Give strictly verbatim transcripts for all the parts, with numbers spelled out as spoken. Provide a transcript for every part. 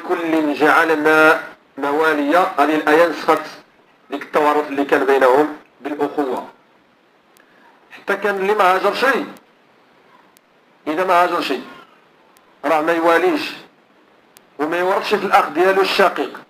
ولكل جعلنا مواليا. هذه الآية نسخت ديك التوارث اللي كان بينهم بالأخوة، حتى كان اللي ما هاجر شيء، إذا ما هاجر شيء راه ما يواليش وما يورثش في الأخ ديالو الشقيق.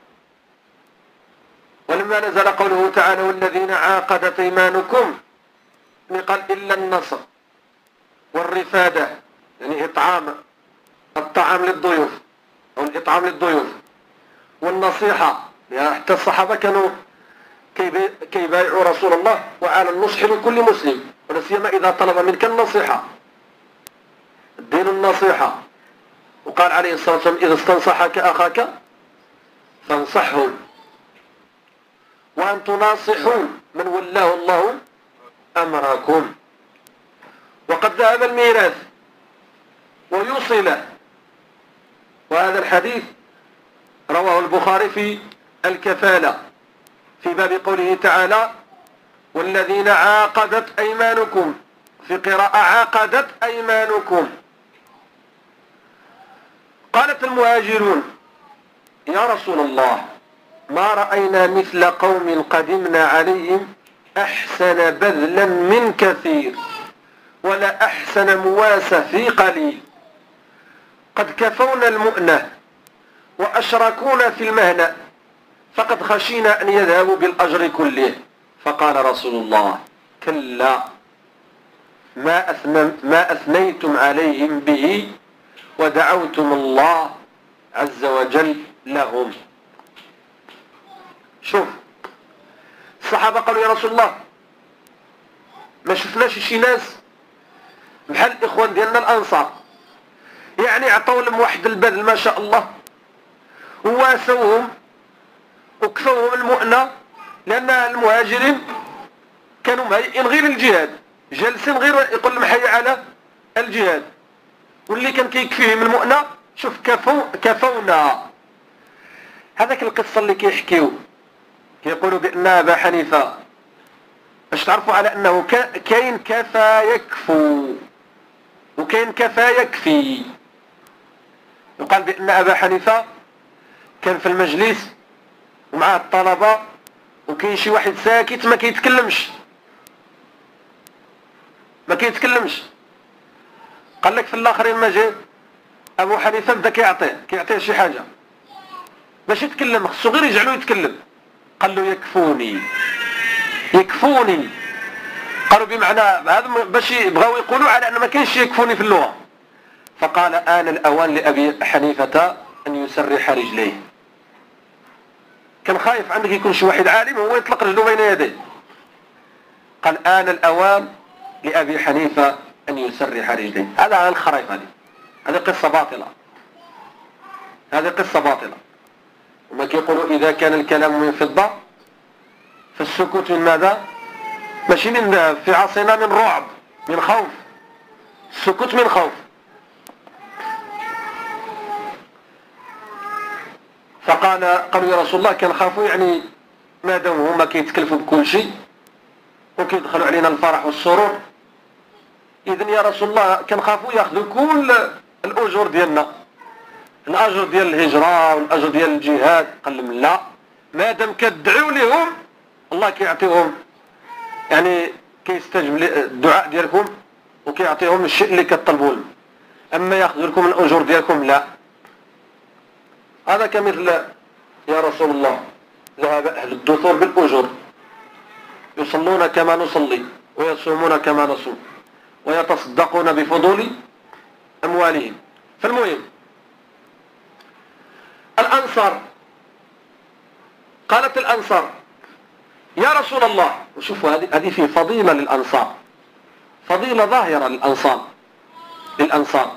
ولما نزل قوله تعالى والذين عاقدت ايمانكم، قال الا النصر والرفاده، يعني اطعام الطعام للضيوف او الاطعام للضيوف، والنصيحه، يعني حتى الصحابه كانوا كيبايعوا رسول الله وعلى النصح لكل مسلم، ولا سيما اذا طلب منك النصيحه. الدين النصيحه. وقال عليه الصلاه والسلام اذا استنصحك اخاك فانصحه، وأن تناصحوا من ولاه الله أمركم. وقد ذهب الميراث ويوصل. وهذا الحديث رواه البخاري في الكفالة في باب قوله تعالى والذين عاقدت أيمانكم، في قراءة عاقدت أيمانكم. قالت المهاجرون يا رسول الله ما رأينا مثل قوم قدمنا عليهم أحسن بذلا من كثير ولا أحسن مواسى في قليل، قد كفونا المؤنة وأشركونا في المهنة، فقد خشينا أن يذهبوا بالأجر كله. فقال رسول الله كلا ما, أثنى ما أثنيتم عليهم به ودعوتم الله عز وجل لهم. شوف الصحابة قالوا يا رسول الله ما شفناش شي ناس بحال الإخوان ديالنا الأنصار، يعني عطاو لهم واحد البذل ما شاء الله وواسوهم وكفوهم المؤنة، لأن المهاجرين كانوا مهيئين غير الجهاد، جالسين غير يقول لهم حي على الجهاد، واللي كان كيكفيهم المؤنة شوف كفو كفونا. هذاك القصة اللي كيحكيو كيقولوا بأن أبا حنيفة باش تعرفوا على أنه كاين كفى يكفو وكاين كفى يكفي. يقال بأن أبا حنيفة كان في المجلس ومعاه الطلبة وكاين شي واحد ساكت ما كيتكلمش ما كيتكلمش قال لك في الآخرين ما جاء أبو حنيفة بدا كيعطيه كيعطيه شي حاجة باش يتكلم، خصو غير يجعلو يتكلم. قال له يكفوني يكفوني. قالوا بمعنى هذا باش يبغاو يقولوا على ان ما كاينش يكفوني في اللغه. فقال آن الأوان لأبي حنيفة أن يسرح رجليه. كان خايف عندك يكون شي واحد عالم وهو يطلق رجله بين يديه. قال آن الأوان لأبي حنيفة أن يسرح رجليه. هذا على الخريف. هذه هذه قصة باطلة، هذه قصة باطلة. وما كيقولوا إذا كان الكلام من فضة فالسكوت من ماذا؟ ماشي من ذهب. في عصرنا من رعب، من خوف. السكوت من خوف. فقال قالوا يا رسول الله كنخافوا يعني ما دام هما كيتكلفوا بكل شيء وكيدخلوا علينا الفرح والسرور، إذن يا رسول الله كنخافوا ياخذوا كل الأجور ديالنا، الأجر ديال الهجرة والأجر ديال الجهاد. قال لهم لا، ما دام كتدعوا لهم الله كيعطيهم، يعني كيستجب الدعاء ديالكم وكيعطيهم الشيء اللي كتطلبوا لهم، أما ياخذ لكم الأجور ديالكم لا. هذا كمثل يا رسول الله ذهب أهل الدثور بالأجور، يصلون كما نصلي ويصومون كما نصوم ويتصدقون بفضول أموالهم. فالمهم الأنصار، قالت الأنصار يا رسول الله، وشوفوا هذه هذه في فضيلة للأنصار، فضيلة ظاهرة للأنصار للأنصار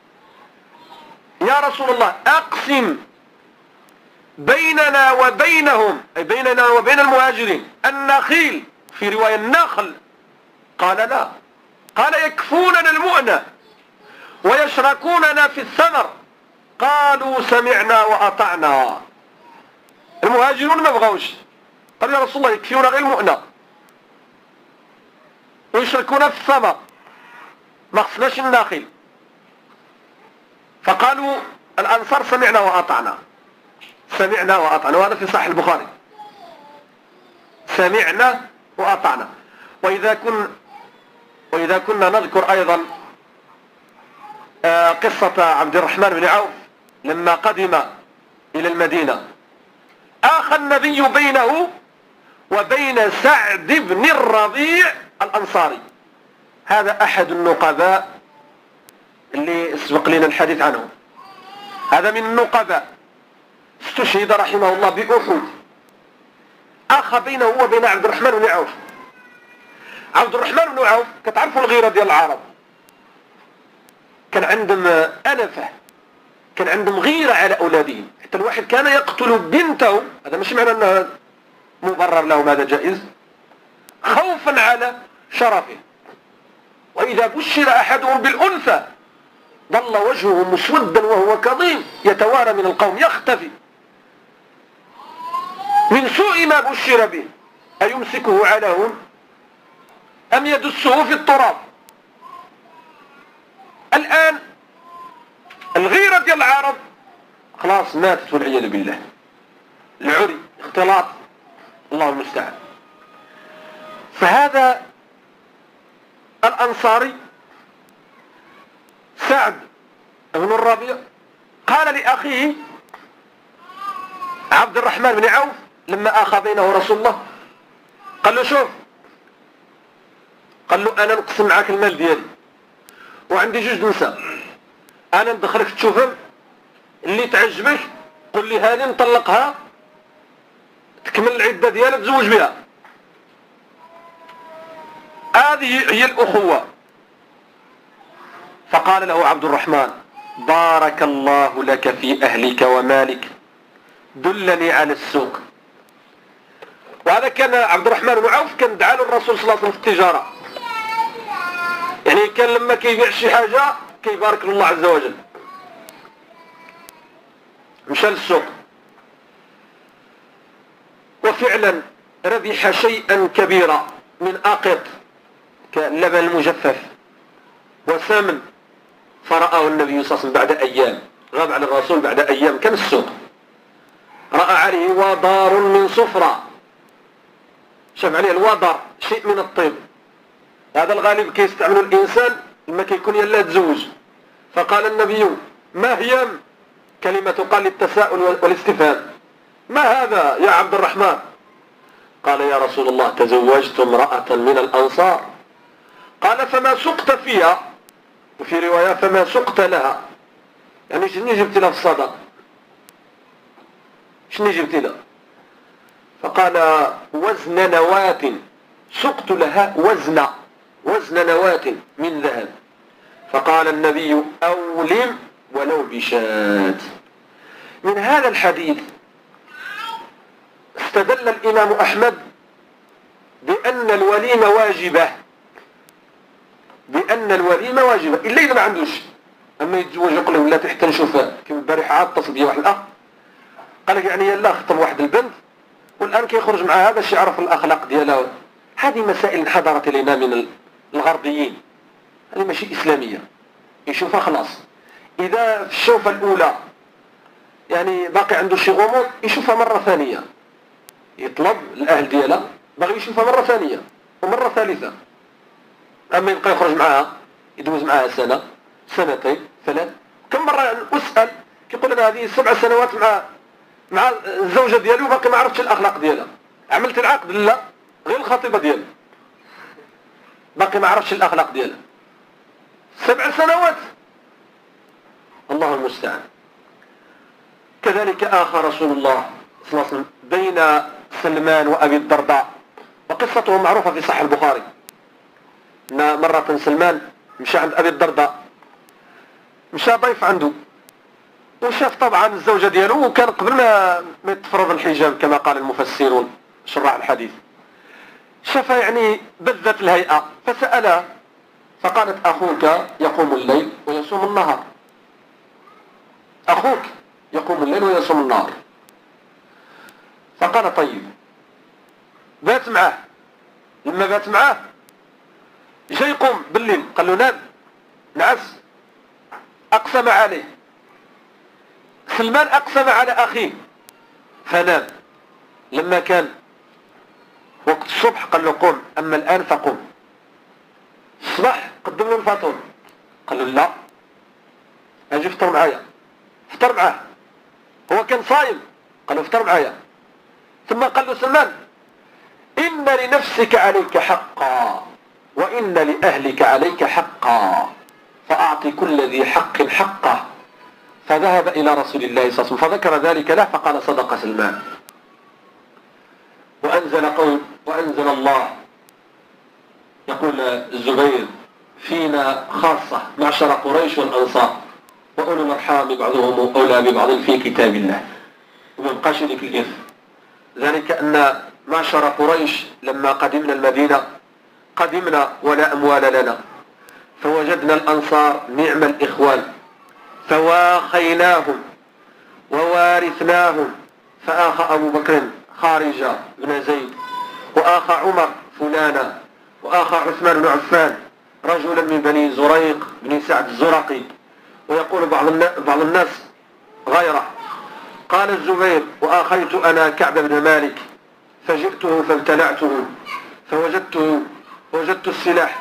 يا رسول الله أقسم بيننا وبينهم، أي بيننا وبين المهاجرين النخيل، في رواية النخل. قال لا، قال يكفوننا المؤنة ويشركوننا في الثمر. قالوا سمعنا وأطعنا. المهاجرون ما بغوش، قالوا يا رسول الله يكفيونا غير المؤنة ويشركونا في الثمر، ما خصناش الناخل. فقالوا الأنصار سمعنا وأطعنا. سمعنا وأطعنا، وهذا في صحيح البخاري. سمعنا وأطعنا. وإذا كن وإذا كنا نذكر أيضا قصة عبد الرحمن بن عوف لما قدم إلى المدينة، آخى النبي بينه وبين سعد بن الربيع الأنصاري. هذا أحد النقباء اللي سبق لنا الحديث عنه، هذا من النقباء، استشهد رحمه الله بأحد، آخى بينه وبين عبد الرحمن بن عوف. عبد الرحمن بن عوف كتعرفوا الغيرة ديال العرب، كان عندهم أنفة، كان عندهم غيرة على أولادهم، حتى الواحد كان يقتل بنته، هذا مش معنى أنه مبرر لهم، هذا جائز، خوفا على شرفه. وإذا بشر أحدهم بالأنثى ظل وجهه مسودا وهو كظيم يتوارى من القوم، يختفي من سوء ما بشر به، أيمسكه على هون أم يدسه في التراب. الآن الغيرة ديال العرب خلاص ماتت والعياذ بالله، العري، اختلاط، الله المستعان. فهذا الأنصاري سعد بن الربيع قال لأخيه عبد الرحمن بن عوف لما آخى بينه رسول الله، قال له شوف، قال له أنا نقسم معاك المال ديالي وعندي جوج نساء، أنا ندخلك تشوفهم، اللي تعجبك قل لي هذه نطلقها تكمل العدة ديالها تزوج بها. هذه هي الأخوة. فقال له عبد الرحمن بارك الله لك في أهلك ومالك، دلني على السوق. وهذا كان عبد الرحمن بن عوف كان دعا له الرسول صلى الله عليه وسلم في التجارة، يعني كان لما كيبيع شي حاجة كيبارك له الله عز وجل. مشى للسوق وفعلا ربح شيئا كبيرا من أقط كاللبن المجفف وسمن. فرآه النبي صلى الله عليه وسلم بعد أيام، غاب على الرسول بعد أيام، كان السوق، رأى عليه وضار من صفرة، شاف عليه الوضر شيء من الطيب، هذا الغالب كيستعمله الإنسان لما كيكون يلا تزوج. فقال النبي ما هي، كلمة قال للتساؤل والاستفهام، ما هذا يا عبد الرحمن؟ قال يا رسول الله تزوجت امرأة من الأنصار. قال فما سقت فيها، وفي رواية فما سقت لها، يعني شنو جبت لها في الصدق، شنو جبت لها؟ فقال وزن نواة، سقت لها وزن وزن نواة من ذهب. فقال النبي أولم ولو بشاة. من هذا الحديث استدل الإمام أحمد بأن الوليمة واجبة، بأن الوليمة واجبة إلا إذا ما عندوش. أما يتزوج يقول له لا تحت نشوف، كيف البارحة عاد اتصل بي واحد الأخ قال لك يعني يلا خطب واحد البنت والآن كيخرج مع هذا الشيء يعرف الأخلاق ديالها. هذه مسائل انحدرت إلينا من الغربيين، هذه ماشي إسلامية، يشوفها خلاص. إذا في الشوفة الأولى يعني باقي عنده شي غموض يشوفها مرة ثانية، يطلب الأهل ديالها باغي يشوفها مرة ثانية ومرة ثالثة. أما يبقى يخرج معها يدوز معها سنة سنتين ثلاث، كم مرة أسأل كيقول أنا هذه سبع سنوات مع مع الزوجة ديالي وباقي ما عرفتش الأخلاق ديالها. عملت العقد؟ لا، غير الخطيبة ديالي باقي ما عرفتش الأخلاق ديالها. سبع سنوات، الله المستعان. كذلك آخى رسول الله صلى الله عليه وسلم بين سلمان وأبي الدرداء، وقصته معروفة في صحيح البخاري. إن مرة سلمان مشى عند أبي الدرداء، مشى ضيف عنده وشاف طبعا الزوجة ديالو، وكان قبل ما يتفرض الحجاب كما قال المفسرون شراح الحديث، شافها يعني بذت الهيئة فسألها فقالت أخوك يقوم الليل ويصوم النهار، أخوك يقوم الليل ويصوم النهار. فقال طيب، بات معاه. لما بات معاه جاي يقوم بالليل قال له نام، نعس، أقسم عليه. سلمان أقسم على أخيه فنام. لما كان وقت الصبح قال له قم، أما الآن فقم. الصباح قدم له الفطور، قال له لا، اجي افطر معايا. افطر معاه، هو كان صايم، قال له افطر معايا. ثم قال له سلمان إن لنفسك عليك حقا وإن لأهلك عليك حقا فأعطي كل ذي حق حقه. فذهب إلى رسول الله صلى الله عليه وسلم فذكر ذلك له فقال صدق سلمان. وأنزل قول وأنزل الله يقول الزبير فينا خاصة معشر قريش والأنصار وأولو الأرحام بعضهم أولى ببعض في كتاب الله. وما بقاش ذيك الإثم، ذلك أن معشر قريش لما قدمنا المدينة قدمنا ولا أموال لنا، فوجدنا الأنصار نعم الإخوان فواخيناهم ووارثناهم. فآخى أبو بكر خارجة بن زيد، وآخى عمر فلانا، وآخى عثمان بن عفان رجلا من بني زريق بن سعد الزرقي. ويقول بعض الناس غيره. قال الزبير وآخيت أنا كعب بن مالك فجئته فابتلعته فوجدته وجدت السلاح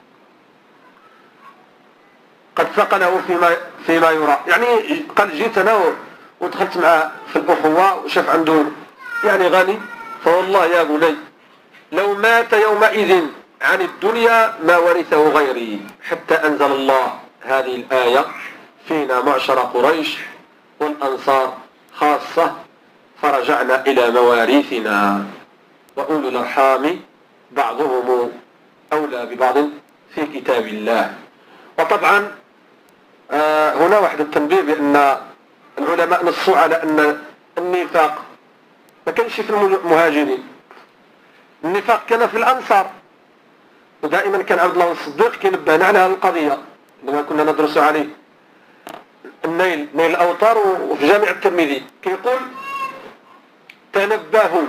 قد ثقله فيما, فيما يرى. يعني قال جيت أنا ودخلت معه في الأخوة وشاف عنده يعني غني، فوالله يا بني لو مات يومئذ عن الدنيا ما ورثه غيري، حتى أنزل الله هذه الآية فينا معشر قريش والأنصار خاصة فرجعنا إلى مواريثنا وأولو الأرحام بعضهم أولى ببعض في كتاب الله. وطبعا آه هنا واحد التنبيه بأن العلماء نصوا على أن النفاق ما كانش في المهاجرين، النفاق كان في الأنصار. ودائما كان عبد الله الصديق كينبهنا على هذه القضية لما كنا ندرس عليه النيل نيل الأوطار وفي جامع الترمذي كيقول تنبهوا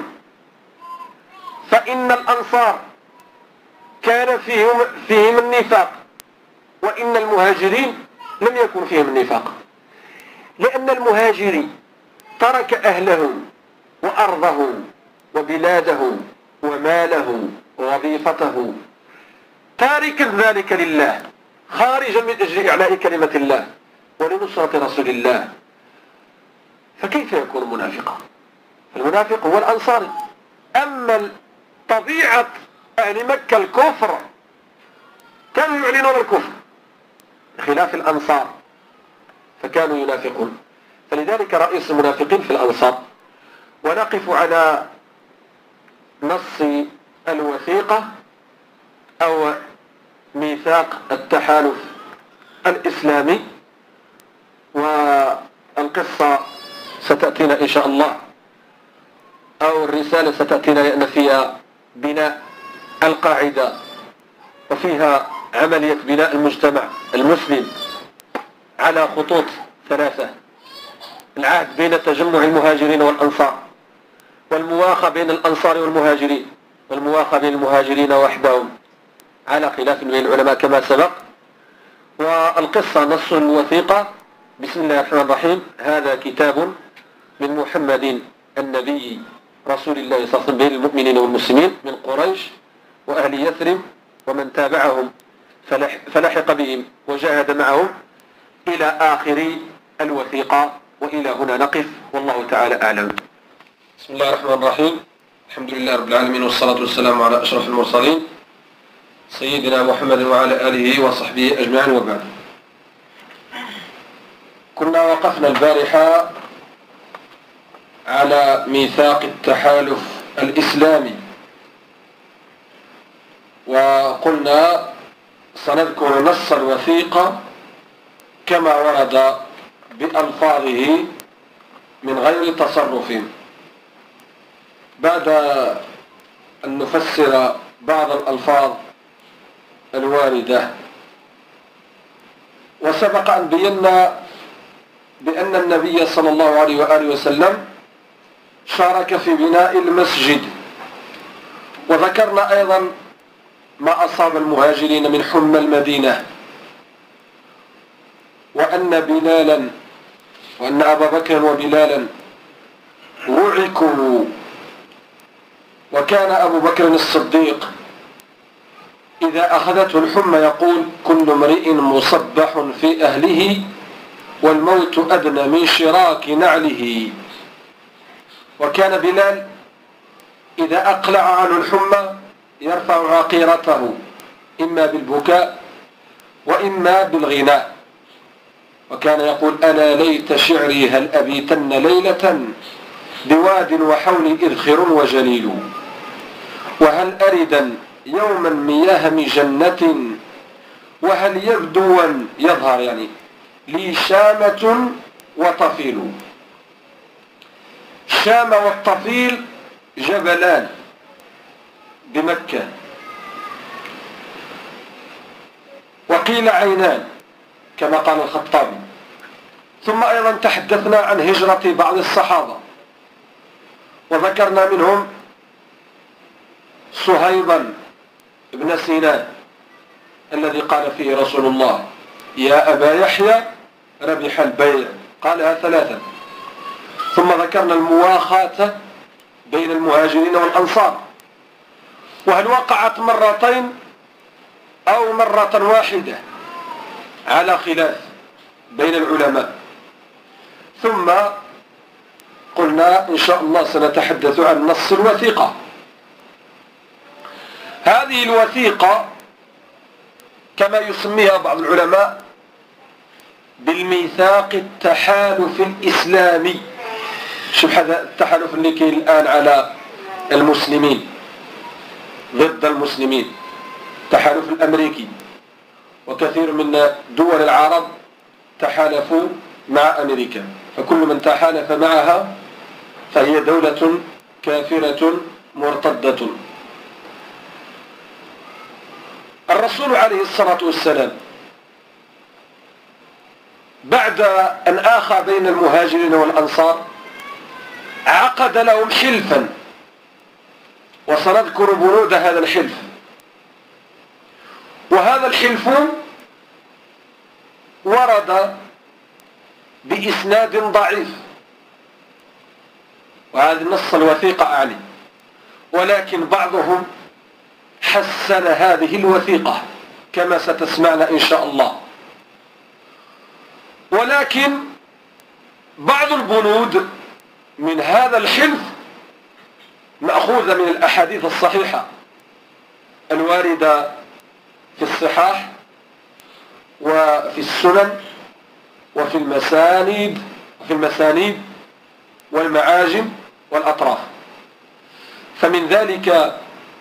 فإن الأنصار كان فيهم فيهم النفاق وإن المهاجرين لم يكن فيهم النفاق، لأن المهاجري ترك أهله وأرضه وبلاده وماله ووظيفته تاركا ذلك لله خارجا من أجل إعلاء كلمة الله ولنصرة رسول الله، فكيف يكون منافقا؟ المنافق هو الأنصاري. أما طبيعة أهل مكة الكفر كانوا يعلنون الكفر خلاف الأنصار فكانوا ينافقون. فلذلك رئيس المنافقين في الأنصار. ونقف على نص الوثيقة أو ميثاق التحالف الإسلامي، والقصة ستأتينا إن شاء الله أو الرسالة ستأتينا لأن فيها بناء القاعدة وفيها عملية بناء المجتمع المسلم على خطوط ثلاثة: العهد بين تجمع المهاجرين والأنصار، والمواخاة بين الأنصار والمهاجرين، والمواخاة بين المهاجرين وحدهم على خلاف بين العلماء كما سبق. والقصة نص الوثيقة. بسم الله الرحمن الرحيم. هذا كتاب من محمد النبي رسول الله صلى الله عليه وسلم بين المؤمنين والمسلمين من قريش وأهل يثرب ومن تابعهم فلحق بهم وجاهد معهم إلى آخر الوثيقة. وإلى هنا نقف والله تعالى أعلم. بسم الله الرحمن الرحيم. الحمد لله رب العالمين والصلاة والسلام على أشرف المرسلين سيدنا محمد وعلى آله وصحبه أجمعين، وبعد. كنا وقفنا البارحة على ميثاق التحالف الإسلامي، وقلنا سنذكر نص الوثيقة كما ورد بألفاظه من غير تصرف بعد أن نفسر بعض الألفاظ الواردة. وسبق أن بينا بأن النبي صلى الله عليه وآله وسلم شارك في بناء المسجد، وذكرنا أيضا ما أصاب المهاجرين من حمى المدينة، وأن بلالا وأن أبا بكر وبلالا وعكوا. وكان أبو بكر الصديق إذا أخذته الحمى يقول كل امرئ مصبح في أهله والموت أدنى من شراك نعله. وكان بلال إذا أقلع عنه الحمى يرفع عقيرته إما بالبكاء وإما بالغناء، وكان يقول ألا ليت شعري هل أبيتن ليلة بواد وحولي إذخر وجليل، وهل أردا يوما مياه مجنة وهل يبدوا يظهر يعني لي شامة وطفيل. الشام والطفيل جبلان بمكة، وقيل عينان كما قال الخطابي. ثم أيضا تحدثنا عن هجرة بعض الصحابة وذكرنا منهم صهيبا بن سينان الذي قال فيه رسول الله يا أبا يحيى ربح البيع، قالها ثلاثا. ثم ذكرنا المواخاة بين المهاجرين والأنصار، وهل وقعت مرتين أو مرة واحدة على خلاف بين العلماء. ثم قلنا إن شاء الله سنتحدث عن نص الوثيقة. هذه الوثيقة كما يسميها بعض العلماء بالميثاق التحالف الإسلامي. شوف هذا التحالف اللي كاين الآن على المسلمين ضد المسلمين، التحالف الأمريكي، وكثير من دول العرب تحالفوا مع أمريكا، فكل من تحالف معها فهي دولة كافرة مرتدة. الرسول عليه الصلاة والسلام بعد أن آخى بين المهاجرين والأنصار عقد لهم حلفا، وسنذكر بنود هذا الحلف. وهذا الحلف ورد بإسناد ضعيف، وهذا النص الوثيقة أعني، ولكن بعضهم حسن هذه الوثيقة كما ستسمعنا إن شاء الله. ولكن بعض البنود من هذا الحلف مأخوذة من الأحاديث الصحيحة الواردة في الصحاح وفي السنن وفي المسانيد وفي المسانيد والمعاجم والأطراف. فمن ذلك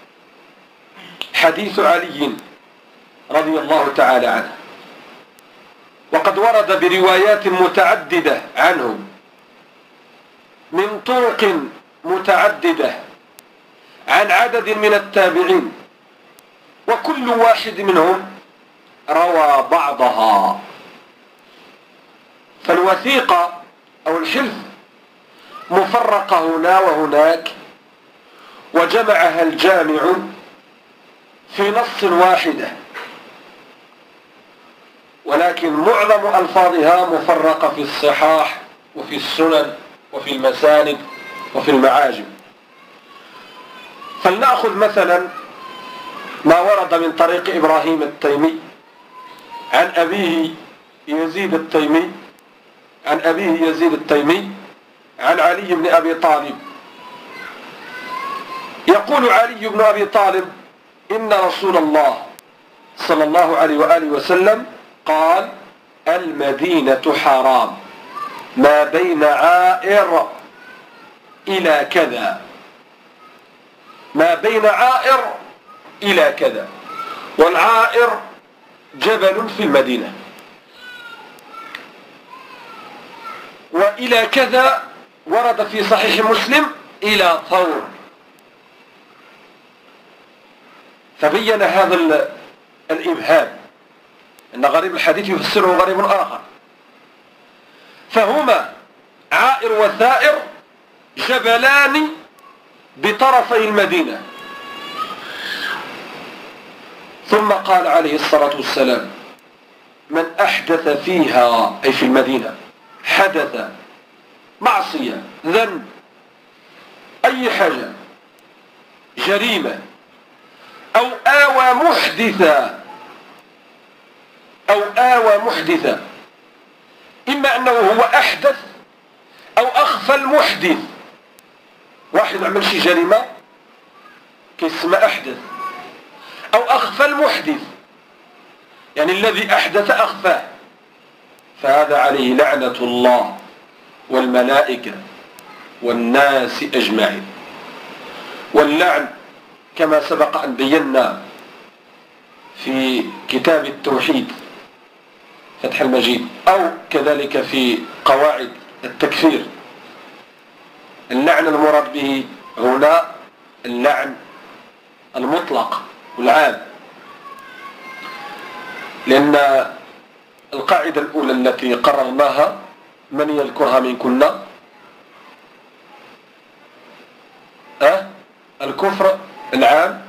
حديث علي رضي الله تعالى عنه، وقد ورد بروايات متعددة عنه من طرق متعددة عن عدد من التابعين، وكل واحد منهم روى بعضها. فالوثيقة أو الحلف مفرقة هنا وهناك، وجمعها الجامع في نص واحدة، ولكن معظم ألفاظها مفرقة في الصحاح وفي السنن وفي المساند وفي المعاجم. فلنأخذ مثلا ما ورد من طريق إبراهيم التيمي عن أبيه يزيد التيمي عن أبيه يزيد التيمي عن علي بن أبي طالب. يقول علي بن أبي طالب إن رسول الله صلى الله عليه وآله وسلم قال المدينة حرام ما بين عائر إلى كذا، ما بين عائر إلى كذا، والعائر جبل في المدينة، وإلى كذا ورد في صحيح مسلم إلى ثور. فبين هذا الإبهام أن غريب الحديث يفسره غريب آخر. فهما عائر وثائر جبلان بطرفي المدينة. ثم قال عليه الصلاة والسلام من أحدث فيها أي في المدينة حدث معصية ذنب أي حاجة جريمة أو آوى محدثا أو آوى محدثا، إما أنه هو أحدث أو أخفى المحدث. واحد عمل شي جريمة كيسمى أحدث، أو أخفى المحدث يعني الذي أحدث أخفاه، فهذا عليه لعنة الله والملائكة والناس أجمعين. واللعن كما سبق أن بينا في كتاب التوحيد فتح المجيد أو كذلك في قواعد التكفير، اللعن المراد به هنا اللعن المطلق والعام، لأن القاعدة الأولى التي قررناها من يذكرها من كنا؟ أه؟ الكفر العام،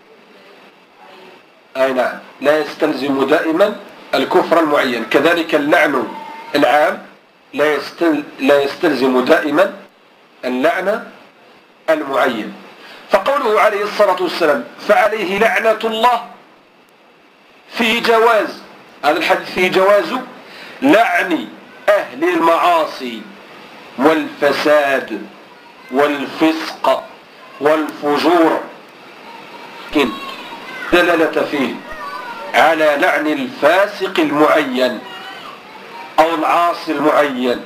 أي نعم، لا يستلزم دائما الكفر المعين. كذلك اللعن العام لا, يستل لا يستلزم دائما اللعن المعين. فقوله عليه الصلاة والسلام فعليه لعنة الله فيه جواز، هذا الحديث فيه جواز لعن أهل المعاصي والفساد والفسق والفجور، لكن دلالة فيه على لعن الفاسق المعين أو العاصي المعين.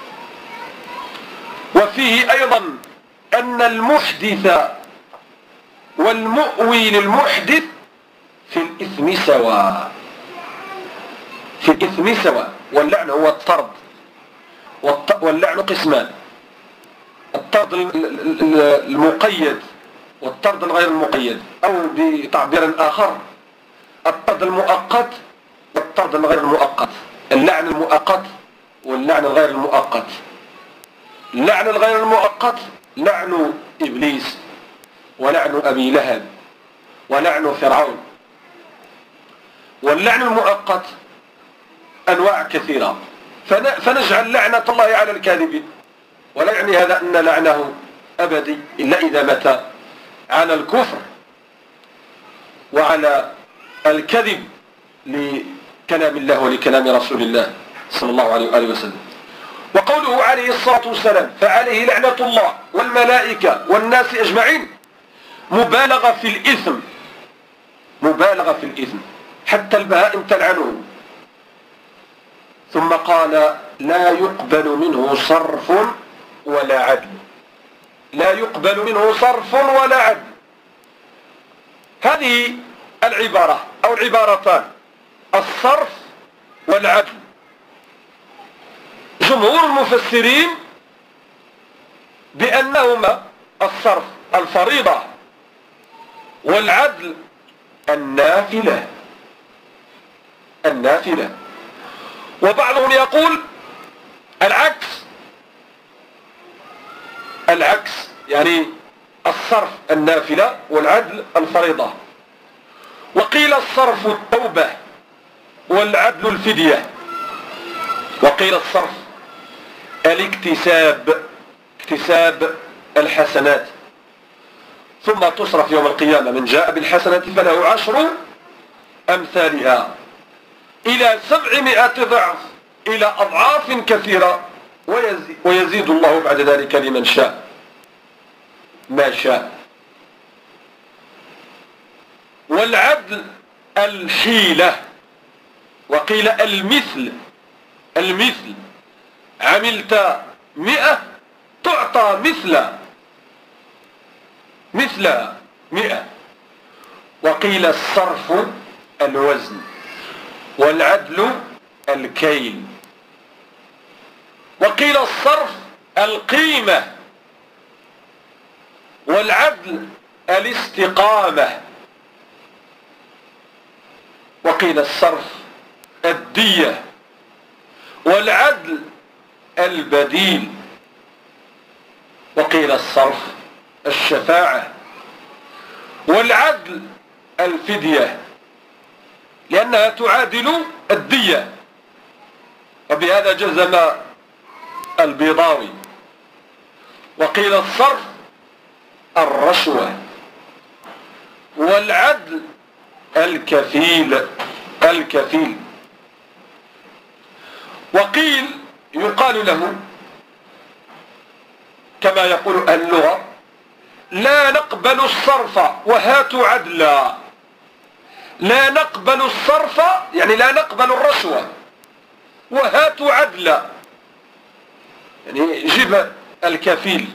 وفيه أيضا أن المحدث والمؤوي للمحدث في الإثم سواء، في الإثم سواء. واللعن هو الطرد، واللعن قسمان: الطرد المقيد والطرد الغير المقيد، أو بتعبير آخر الطرد المؤقت والطرد الغير المؤقت. اللعن المؤقت واللعن الغير المؤقت. اللعن الغير المؤقت لعن إبليس ولعن أبي لهب ولعن فرعون. واللعن المؤقت أنواع كثيرة، فنجعل لعنة الله على الكاذبين، ولا يعني هذا أن لعنه أبدي إلا إذا مات على الكفر وعلى الكذب لكلام الله ولكلام رسول الله صلى الله عليه وآله وسلم. وقوله عليه الصلاة والسلام فعليه لعنة الله والملائكة والناس أجمعين مبالغة في الإثم، مبالغة في الإثم، حتى البهائم تلعنه. ثم قال لا يقبل منه صرف ولا عدل، لا يقبل منه صرف ولا عدل. هذه العبارة أو العبارتان الصرف والعدل، جمهور المفسرين بأنهما الصرف الفريضة والعدل النافلة، النافلة. وبعضهم يقول العكس، العكس يعني الصرف النافلة والعدل الفريضة. وقيل الصرف التوبة والعدل الفدية. وقيل الصرف الاكتساب، اكتساب الحسنات، ثم تصرف يوم القيامة من جاء بالحسنة فله عشر أمثالها إلى سبعمائة ضعف، إلى أضعاف كثيرة، ويزيد, ويزيد الله بعد ذلك لمن شاء ما شاء. والعدل الحيلة. وقيل المثل، المثل عملت مئة تعطى مثل مثل مئة. وقيل الصرف الوزن والعدل الكيل. وقيل الصرف القيمة والعدل الاستقامة. وقيل الصرف الدية والعدل البديل. وقيل الصرف الشفاعة والعدل الفدية، لأنها تعادل الدية. وبهذا جزم البيضاوي. وقيل الصرف الرشوة، والعدل الكفيل الكفيل. وقيل يقال له كما يقول أهل اللغة: لا نقبل الصرف وهاتوا عدلا. لا نقبل الصرف يعني لا نقبل الرشوة، وهاتوا عدلا يعني جيب الكفيل.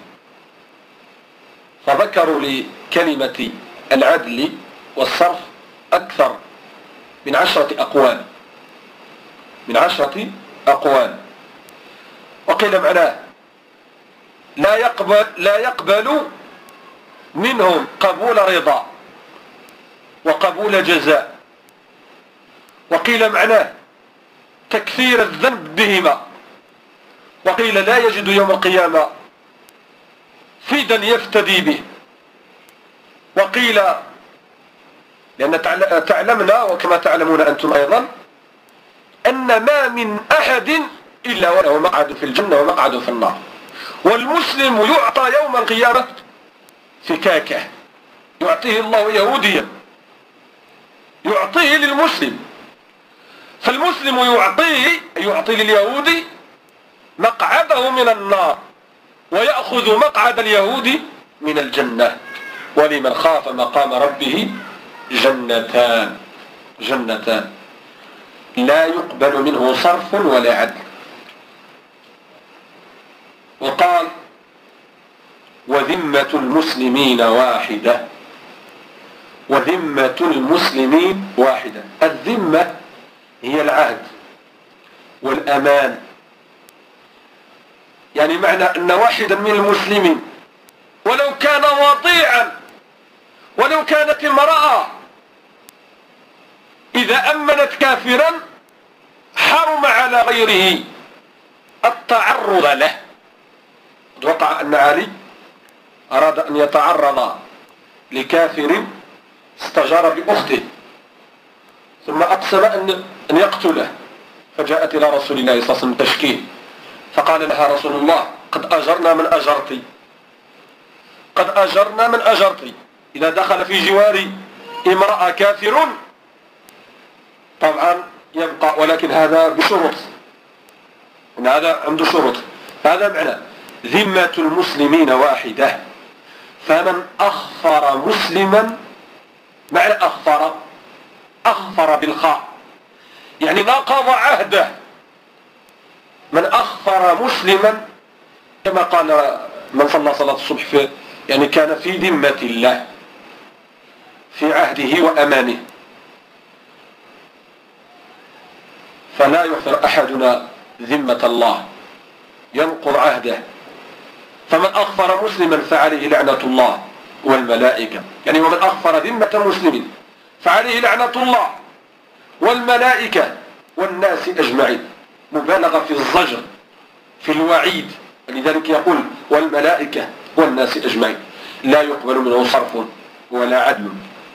فذكروا لكلمة العدل والصرف أكثر من عشرة أقوال من عشرة أقوال وقيل معناه لا يقبل لا يقبل منهم قبول رضا وقبول جزاء. وقيل معناه تكثير الذنب بهما. وقيل لا يجد يوم القيامة فيدا يفتدي به. وقيل لأن تعلمنا وكما تعلمون أنتم أيضا أن ما من أحد إلا وله مقعد في الجنة ومقعد في النار. والمسلم يعطى يوم القيامة فكاكة، يعطيه الله يهوديا، يعطيه للمسلم. فالمسلم يعطيه يعطي لليهودي مقعده من النار، ويأخذ مقعد اليهودي من الجنة. ولمن خاف مقام ربه جنتان جنتان لا يقبل منه صرف ولا عدل. وقال: وذمة المسلمين واحدة. وذمة المسلمين واحدة. الذمة هي العهد والأمان، يعني معنى أن واحدا من المسلمين ولو كان وطيعا ولو كانت امرأة إذا أمنت كافرا حرم على غيره التعرض له. وقع أن علي أراد أن يتعرض لكافر استجار بأخته ثم أقسم أن أن يقتله، فجاءت إلى رسول الله صلى الله عليه وسلم تشكيه، فقال لها رسول الله: قد أجرنا من أجرتي قد أجرنا من أجرتي إذا دخل في جواري امرأة كافر طبعا يبقى، ولكن هذا بشروط، إن هذا عنده شروط. هذا معنى ذمة المسلمين واحدة. فمن أخفر مسلما، معنى أخفر أخفر بالخاء يعني نقض عهده. من أخفر مسلما كما قال من صلى صلاة الصبح في يعني كان في ذمة الله في عهده وأمانه. فلا يخفر أحدنا ذمة الله، ينقض عهده. فمن أخفر مسلما فعليه لعنة الله والملائكة، يعني ومن أخفر ذمة مسلم فعليه لعنة الله والملائكة والناس أجمعين. مبالغة في الزجر في الوعيد، لذلك يقول والملائكة والناس أجمعين. لا يقبل منه صرف ولا عدل.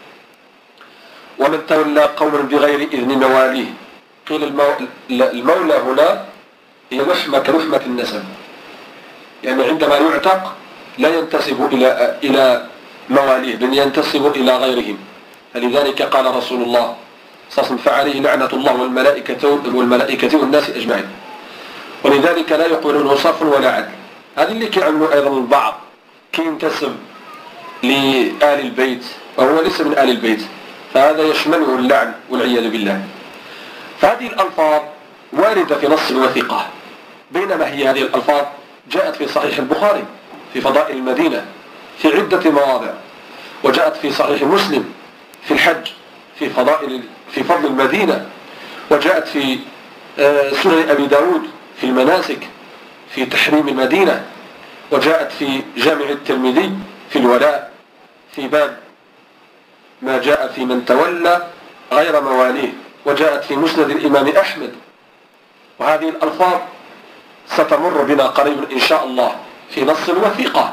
ومن تولى قوما بغير إذن مواليه. قيل المولى هنا هي لحمة كلحمة النسب، يعني عندما يعتق لا ينتسب إلى إلى مواليه بل ينتسب إلى غيرهم. فلذلك قال رسول الله صلى الله عليه وسلم: فعليه لعنة الله والملائكة والملائكة والناس أجمعين. ولذلك لا يقبل منه صرف ولا عدل. هذه اللي كيعملوا أيضا البعض كينتسب لآل البيت وهو ليس من آل البيت، فهذا يشمله اللعن والعياذ بالله. فهذه الألفاظ واردة في نص الوثيقة، بينما هي هذه الألفاظ جاءت في صحيح البخاري في فضائل المدينة في عدة مواضع، وجاءت في صحيح مسلم في الحج في فضائل في فضل المدينة، وجاءت في سنن أبي داود في المناسك في تحريم المدينة، وجاءت في جامع الترمذي في الولاء في باب ما جاء في من تولى غير مواليه، وجاءت في مسند الإمام أحمد. وهذه الألفاظ ستمر بنا قريبا إن شاء الله في نص الوثيقة.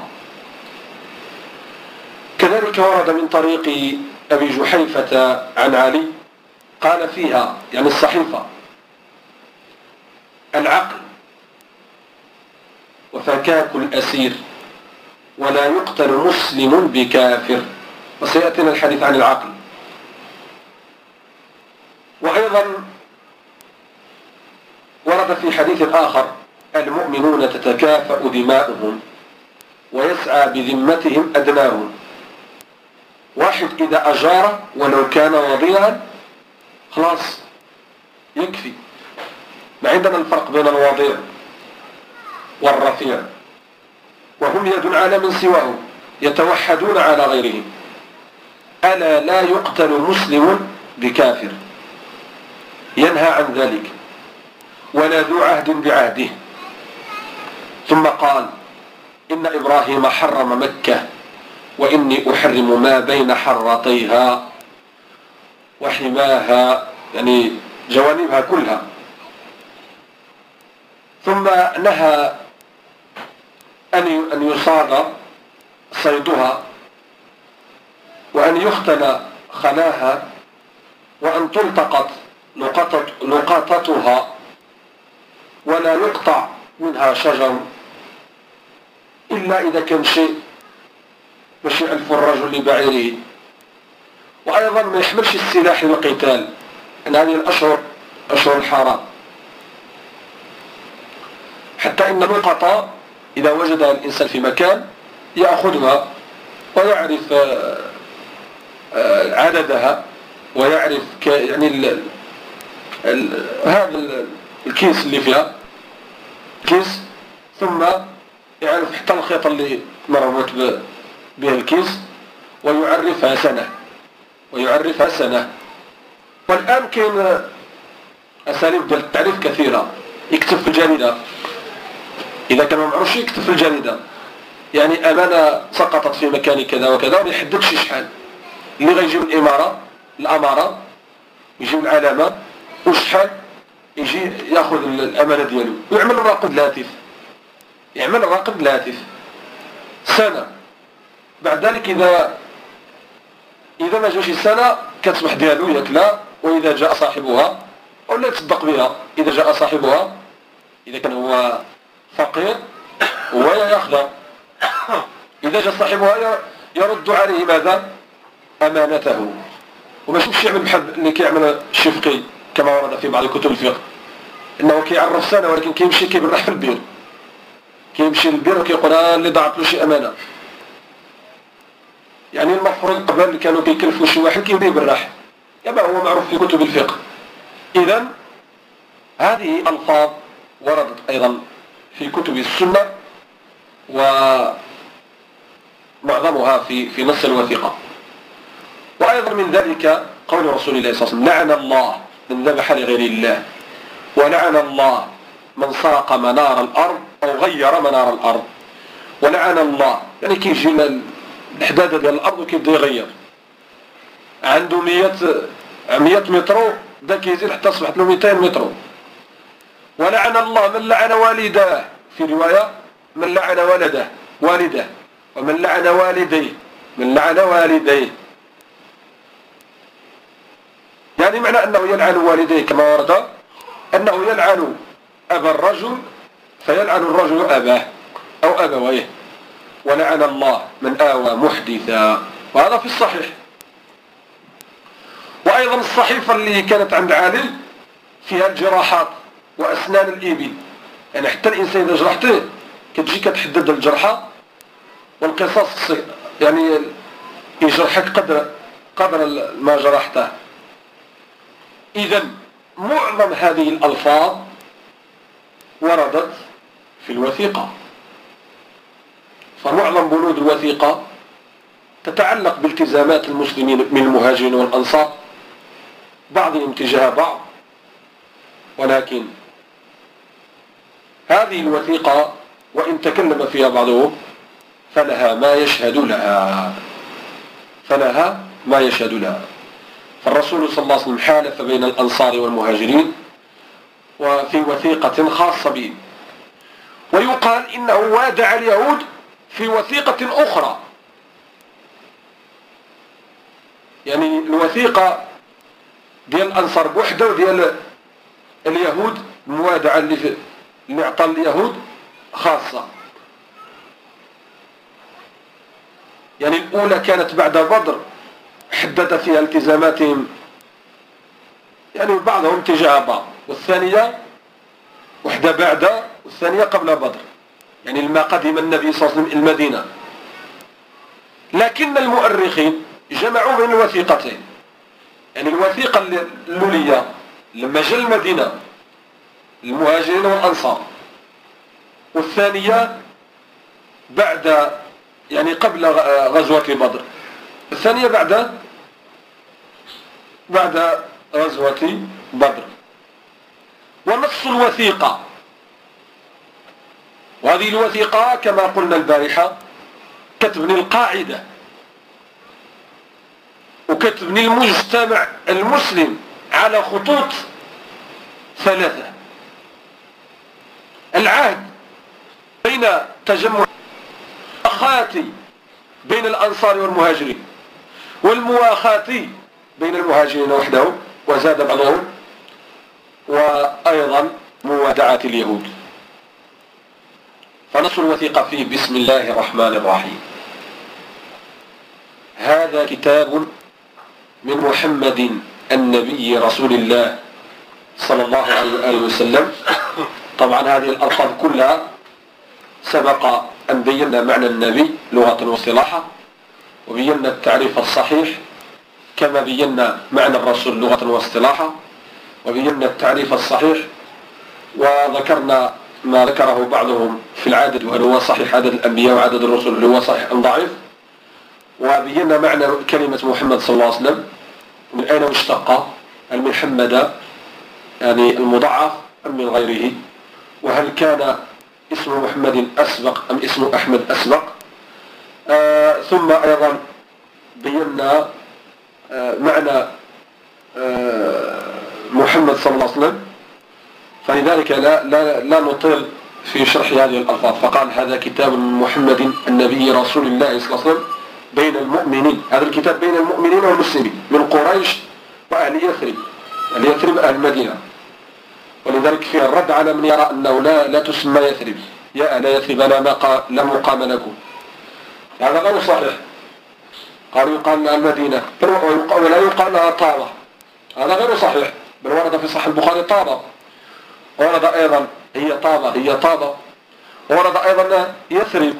كذلك ورد من طريق أبي جحيفة عن علي قال فيها يعني الصحيفة: العقل وفكاك الأسير ولا يقتل مسلم بكافر، وسيأتينا الحديث عن العقل. وأيضا ورد في حديث آخر: المؤمنون تتكافأ دماؤهم ويسعى بذمتهم أدناهم. واحد إذا أجار ولو كان وضيعا خلاص يكفي. ما عندنا الفرق بين الوضيع والرفيع، وهم يد على من سواهم يتوحدون على غيرهم. ألا لا يقتل مسلم بكافر، ينهى عن ذلك، ولا ذو عهد بعهده. ثم قال: إن إبراهيم حرم مكة وإني أحرم ما بين حرتيها وحماها، يعني جوانبها كلها. ثم نهى أن يصاد صيدها، وأن يختل خلاها، وأن تلتقط لقطتها، ولا يقطع منها شجر إلا إذا كان شيء باش يعلف الرجل لبعيره. وأيضا ما يحملش السلاح للقتال، أن هذه الأشهر أشهر الحرام، حتى إن اللقطة إذا وجدها الإنسان في مكان يأخذها ويعرف عددها، ويعرف يعني ال ال هذا الكيس اللي فيها كيس، ثم يعرف حتى الخيط اللي مربوط به الكيس، ويعرفها سنة ويعرفها سنة. والآن كاين أساليب ديال التعريف كثيرة، يكتب في الجريدة، إذا كان ما معروفش يكتب في الجريدة، يعني أمانة سقطت في مكان كذا وكذا، وما يحددش شحال. اللي غيجيب الإمارة الأمارة يجيب العلامة وشحال، يجي ياخذ الأمانة ديالو ويعمل الرقم الهاتف، يعمل الرقم الهاتف سنة. بعد ذلك إذا إذا ما جاش السنة كتصبح ديالو ياكلها، وإذا جاء صاحبها ولا يتصدق بها. إذا جاء صاحبها إذا كان هو فقير هو ياخذها، إذا جاء صاحبها يرد عليه ماذا؟ أمانته. وماشي يمشي يعمل بحال اللي كيعمل الشفقي كما ورد في بعض كتب الفقه، انه كيعرف سنة ولكن كيمشي كيبرح في البير، كيمشي للبير وكيقول ها اللي ضاعت له شي أمانة. يعني المفروض قبل كانوا كيكلفوا شي واحد كيبدا يبرح، كما هو معروف في كتب الفقه. إذا هذه ألفاظ وردت أيضا في كتب السنة، ومعظمها في في نص الوثيقة. وأيضا من ذلك قول رسول الله صلى الله عليه وسلم: لعن الله من ذبح لغير الله، ولعن الله من سرق منار الأرض أو غير منار الأرض. ولعن الله يعني كيجي الحدادة ديال الأرض وكيبدا يغير، عنده مية مية متر بدا كيزيد حتى أصبحت له مئتين متر. ولعن الله من لعن والداه، في رواية من لعن ولده والده، ومن لعن والديه من لعن والديه. يعني معنى أنه يلعن والديه كما ورد أنه يلعن أبا الرجل فيلعن الرجل أباه أو أبويه. ولعن الله من آوى محدثا، وهذا في الصحيح. وأيضا الصحيفة اللي كانت عند عالم فيها الجراحات وأسنان الإبل، يعني حتى الإنسان إذا جرحته كتجي كتحدد الجرحى والقصاص، يعني يجرحك قدر قدر ما جرحته. إذا معظم هذه الألفاظ وردت في الوثيقة، فمعظم بنود الوثيقة تتعلق بالتزامات المسلمين من المهاجرين والأنصار، بعضهم تجاه بعض. ولكن هذه الوثيقة وإن تكلم فيها بعضهم فلها ما يشهد لها فلها ما يشهد لها فالرسول صلى الله عليه وسلم حالف بين الأنصار والمهاجرين وفي وثيقة خاصة به. ويقال إنه وادع اليهود في وثيقة أخرى، يعني الوثيقة ديال الأنصار بوحدة، وديال اليهود الموادعة اللي, اللي اعطى اليهود خاصة. يعني الأولى كانت بعد بدر، حدد فيها التزاماتهم يعني بعضهم تجاه بعض، والثانية وحدة بعد، والثانية قبل بدر، يعني لما قدم النبي صلى الله عليه وسلم المدينة. لكن المؤرخين جمعوا بين الوثيقتين، يعني الوثيقة الأولية لما جاء المدينة المهاجرين والأنصار، والثانية بعد يعني قبل غزوة بدر، الثانية بعد بعد غزوة بدر. ونص الوثيقة، وهذه الوثيقة كما قلنا البارحة كتبني القاعدة وكتبني المجتمع المسلم على خطوط ثلاثة: العهد بين تجمع المؤاخاة بين الأنصار والمهاجرين، والمؤاخاة بين المهاجرين وحدهم وزاد بعضهم، وأيضا موادعة اليهود. فنص الوثيقة فيه: بسم الله الرحمن الرحيم. هذا كتاب من محمد النبي رسول الله صلى الله عليه وسلم. طبعا هذه الألفاظ كلها سبق أن بينا معنى النبي لغة واصطلاحا، وبينا التعريف الصحيح كما بينا معنى الرسول لغة واصطلاحا، وبينا التعريف الصحيح، وذكرنا ما ذكره بعضهم في العدد وهل هو صحيح عدد الأنبياء وعدد الرسل هل هو صحيح أم ضعيف، وبينا معنى كلمة محمد صلى الله عليه وسلم من أين اشتق، هل من حمد يعني المضاعف أم من غيره، وهل كان اسم محمد أسبق أم اسم أحمد أسبق. آه ثم أيضا بينا آه معنى آه محمد صلى الله عليه وسلم، فلذلك لا, لا, لا نطيل في شرح هذه الألفاظ. فقال: هذا كتاب من محمد النبي رسول الله صلى الله عليه وسلم بين المؤمنين. هذا الكتاب بين المؤمنين والمسلمين من قريش وأهل يثرب، أهل يثرب أهل المدينة، ولذلك فيها الرد على من يرى أنه لا, لا تسمى يثرب، يا أهل يثرب لا مقام لكم. هذا غير صحيح. قالوا يقال لها المدينة ولا يقال لها طابة، هذا غير صحيح، بل ورد في صحيح البخاري طابة، ورد أيضا هي طابة هي طابة، ورد أيضا يثرب.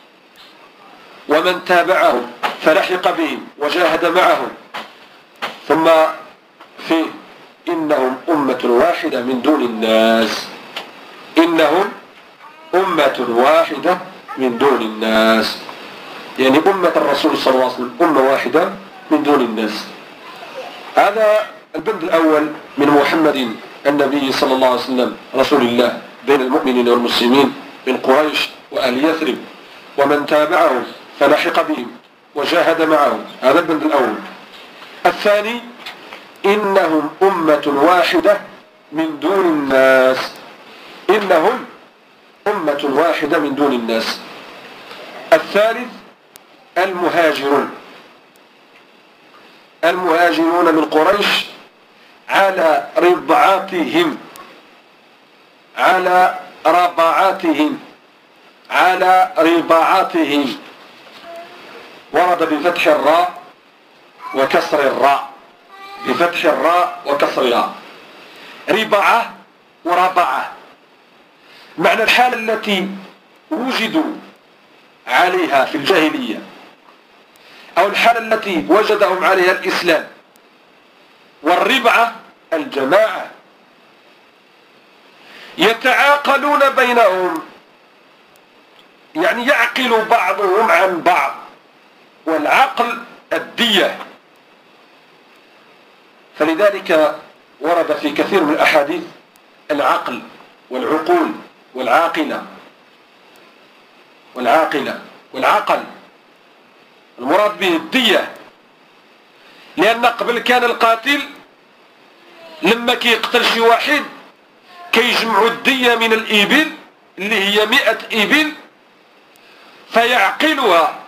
ومن تابعهم فلحق بهم وجاهد معهم. ثم في إنهم أمة واحدة من دون الناس، إنهم أمة واحدة من دون الناس، يعني أمة الرسول صلى الله عليه وسلم أمة واحدة من دون الناس. هذا البند الأول من محمد النبي صلى الله عليه وسلم رسول الله بين المؤمنين والمسلمين من قريش وأهل يثرب، ومن تابعهم فلحق بهم وجاهد معهم. هذا البند الأول. الثاني: إنهم أمة واحدة من دون الناس، إنهم أمة واحدة من دون الناس. الثالث: المهاجرون، المهاجرون من قريش على رضعاتهم، على رضعاتهم، على رضاعاتهم. ورد بفتح الراء وكسر الراء، بفتح الراء وكسرها، رضعة ورضعة، معنى الحالة التي وجدوا عليها في الجاهلية أو الحالة التي وجدهم عليها الإسلام. والربعة الجماعة، يتعاقلون بينهم، يعني يعقل بعضهم عن بعض، والعقل الدية. فلذلك ورد في كثير من الأحاديث العقل والعقول والعاقلة والعاقلة والعقل، المراد به الدية، لأن قبل كان القاتل لما كيقتل شي واحد كيجمعوا الدية من الإبل اللي هي مئة إبل، فيعقلها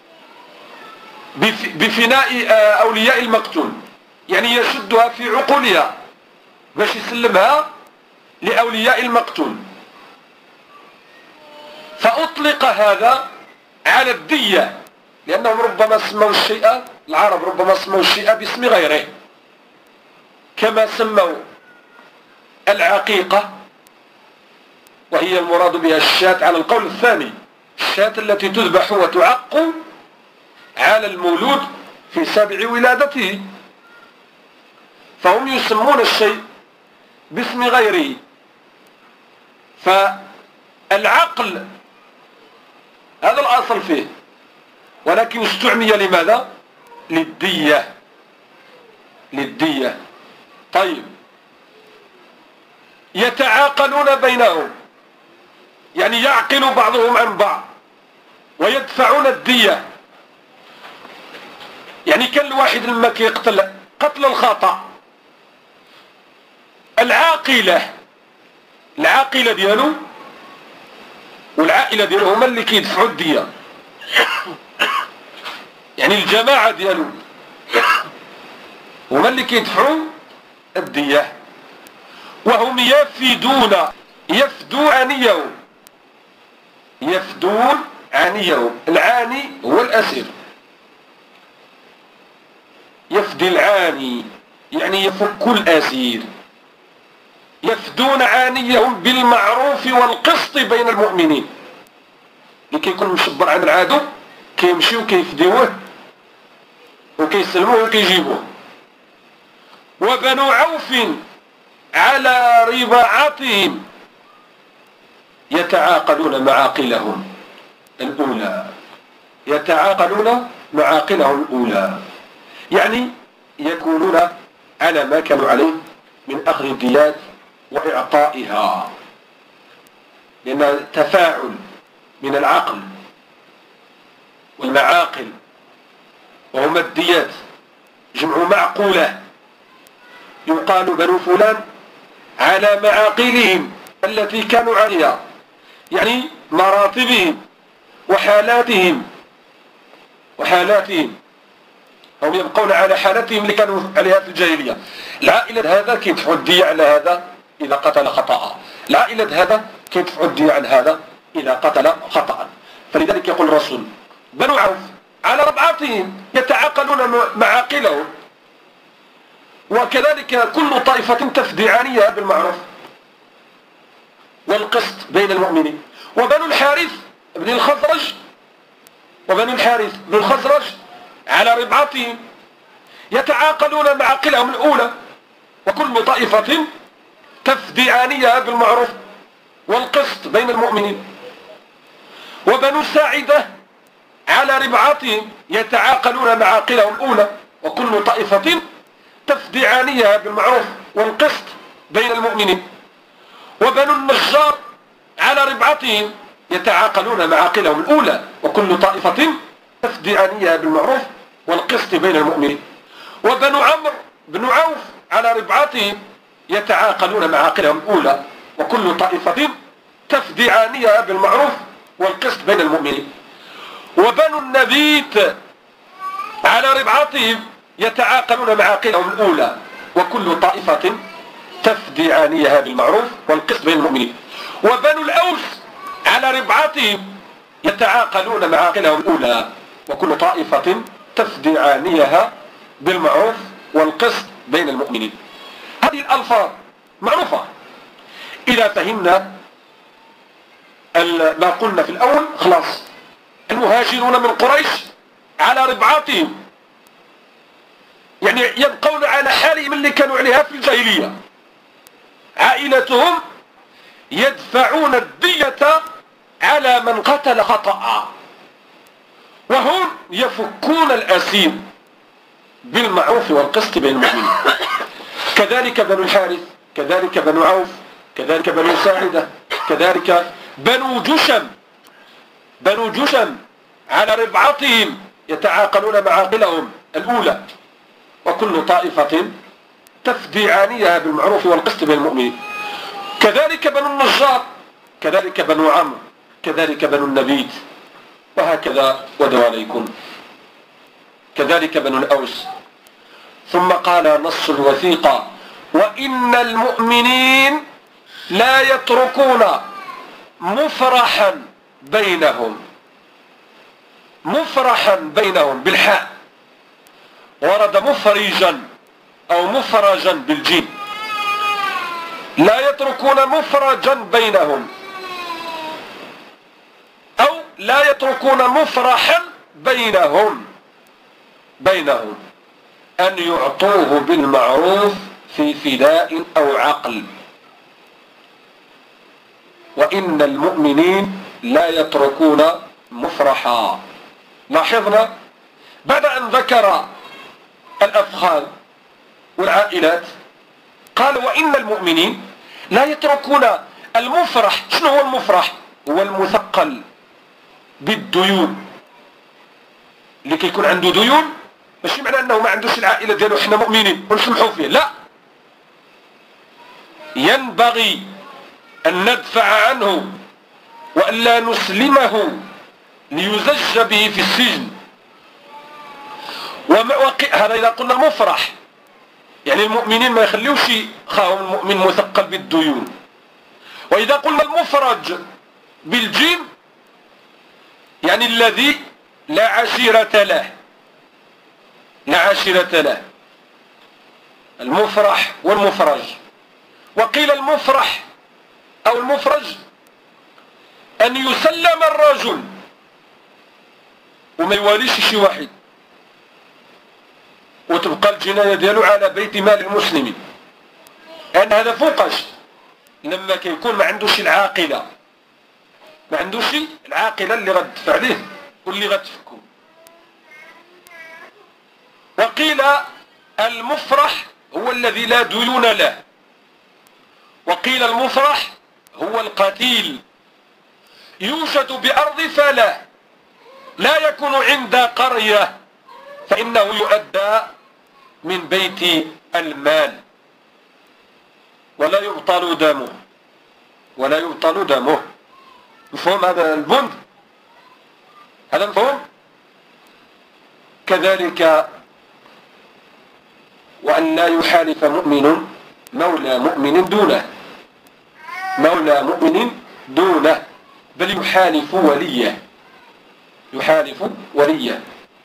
بفناء أولياء المقتول، يعني يشدها في عقولها باش يسلمها لأولياء المقتول، فأطلق هذا على الدية لأنهم ربما سموا الشيء، العرب ربما سموا الشيء باسم غيره، كما سموا العقيقة وهي المراد بها الشاة على القول الثاني، الشاة التي تذبح وتعق على المولود في سابع ولادته، فهم يسمون الشيء باسم غيره. فالعقل هذا الأصل فيه، ولكن استعمي لماذا؟ للدية، للدية. طيب، يتعاقلون بينهم، يعني يعقل بعضهم عن بعض ويدفعون الدية. يعني كان الواحد لما كيقتل قتل الخطأ، العاقلة العاقلة ديالو والعائلة ديالو هما اللي كيدفعوا الدية، يعني الجماعة ديالو هما اللي كيدفعوا الدية، وهم يفدون يفدوا عنيهم يفدون عنيهم. العاني هو الأسير، يفدي العاني يعني يفك الأسير. يفدون عانيهم بالمعروف والقسط بين المؤمنين، اللي كيكون مشبر عن العدو كيمشيو كيفديوه وكيسلموه وكيجيبوه. وبنو عوف على رباعتهم يتعاقلون معاقلهم الأولى، يتعاقلون معاقلهم الأولى، يعني يكونون على ما كانوا عليه من أخذ الديات وإعطائها، لأن تفاعل من العقل والمعاقل، وهما الديات جمع معقولة. يقال بنو فلان على معاقلهم التي كانوا عليها، يعني مراتبهم وحالاتهم وحالاتهم هم يبقون على حالتهم اللي كانوا عليها في الجاهلية. العائلة هذا كيدفعوا الدية على هذا إذا قتل خطأ، العائلة هذا كيدفعوا الدية عن هذا إذا قتل خطأ. فلذلك يقول الرسول بنو عوف على ربعتهم يتعاقلون معاقلهم، وكذلك كل طائفة تفدي عنيها بالمعروف والقسط بين المؤمنين. وبنو الحارث بن الخزرج وبنو الحارث بن الخزرج على ربعتهم يتعاقلون معاقلهم الأولى، وكل طائفة تفدي عنيها بالمعروف والقسط بين المؤمنين. وبنو ساعدة على ربعتهم يتعاقلون معاقلهم الأولى، وكل طائفة تفدي عنيها بالمعروف والقسط بين المؤمنين. وبنو النجار على ربعتهم يتعاقلون معاقلهم الأولى، وكل طائفة تفدي عنيها بالمعروف والقسط بين المؤمنين. وبنو عمرو بن عوف على ربعتهم يتعاقلون معاقلهم الأولى، وكل طائفة تفدي عنيها بالمعروف والقسط بين المؤمنين. وبنو النبيت على ربعتهم يتعاقلون معاقلهم الأولى، وكل طائفة تفدي عنيها بالمعروف والقسط بين المؤمنين. وبنو الأوس على ربعتهم يتعاقلون معاقلهم الأولى، وكل طائفة تفدي عنيها بالمعروف والقسط بين المؤمنين. هذه الألفاظ معروفة. إذا فهمنا ما قلنا في الأول خلاص. المهاجرون من قريش على ربعاتهم، يعني يبقون على حالهم اللي كانوا عليها في الجاهلية. عائلتهم يدفعون الدية على من قتل خطأ، وهم يفكون الأسير بالمعروف والقسط بين المؤمنين. كذلك بنو الحارث، كذلك بنو عوف، كذلك بنو ساعدة، كذلك بنو جشم بنو جشم على ربعتهم يتعاقلون معاقلهم الأولى، وكل طائفة تفدي عنيها بالمعروف والقسط بين المؤمنين. كذلك بنو النجار، كذلك بنو عمرو، كذلك بنو النبيت، وهكذا ودواليكم. كذلك بنو الأوس. ثم قال نص الوثيقة: وإن المؤمنين لا يتركون مفرحا بينهم. مفرحا بينهم بالحاء، ورد مفرجا أو مفرجا بالجيم. لا يتركون مفرجا بينهم، أو لا يتركون مفرحا بينهم بينهم أن يعطوه بالمعروف في فداء أو عقل. وإن المؤمنين لا يتركون مفرحا. لاحظنا بعد أن ذكر الأفخاذ والعائلات قال وإن المؤمنين لا يتركون المفرح. شنو هو المفرح؟ هو المثقل بالديون، اللي كيكون عنده ديون ماشي معنى انه ما عندوش العائله ديالو حنا مؤمنين ونسمحوا فيه، لا، ينبغي ان ندفع عنه وان لا نسلمه ليزج به في السجن. هذا اذا قلنا مفرح، يعني المؤمنين ما يخليوش خاهم المؤمن مثقل بالديون. واذا قلنا المفرج بالجيم يعني الذي لا عشيرة له، لا عشيرة له، المفرح والمفرج. وقيل المفرح أو المفرج أن يسلم الرجل وما يواليش شي واحد، وتبقى الجناية ديالو على بيت مال المسلمين. لأن هذا فوقاش لما كيكون ما عندوش العاقلة، ما عندوش العاقلة اللي غتدفع ليه واللي غتفكو. وقيل المفرح هو الذي لا ديون له، وقيل المفرح هو القتيل يوجد بأرض فلا لا يكون عند قرية، فإنه يؤدى من بيت المال ولا يبطل دمه ولا يبطل دمه. مفهوم هذا البند؟ هذا مفهوم؟ كذلك وأن لا يحالف مؤمن مولى مؤمن دونه، مولى مؤمن دونه، بل يحالف وليه، يحالف وليه.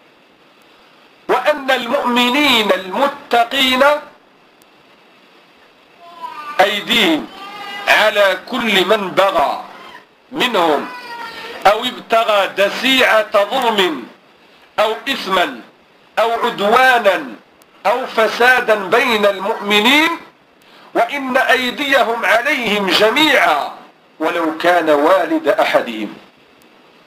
وأن المؤمنين المتقين أيديهم على كل من بغى منهم أو ابتغى دسيعة ظلم أو إثما أو عدوانا أو فسادا بين المؤمنين، وإن أيديهم عليهم جميعا ولو كان والد أحدهم.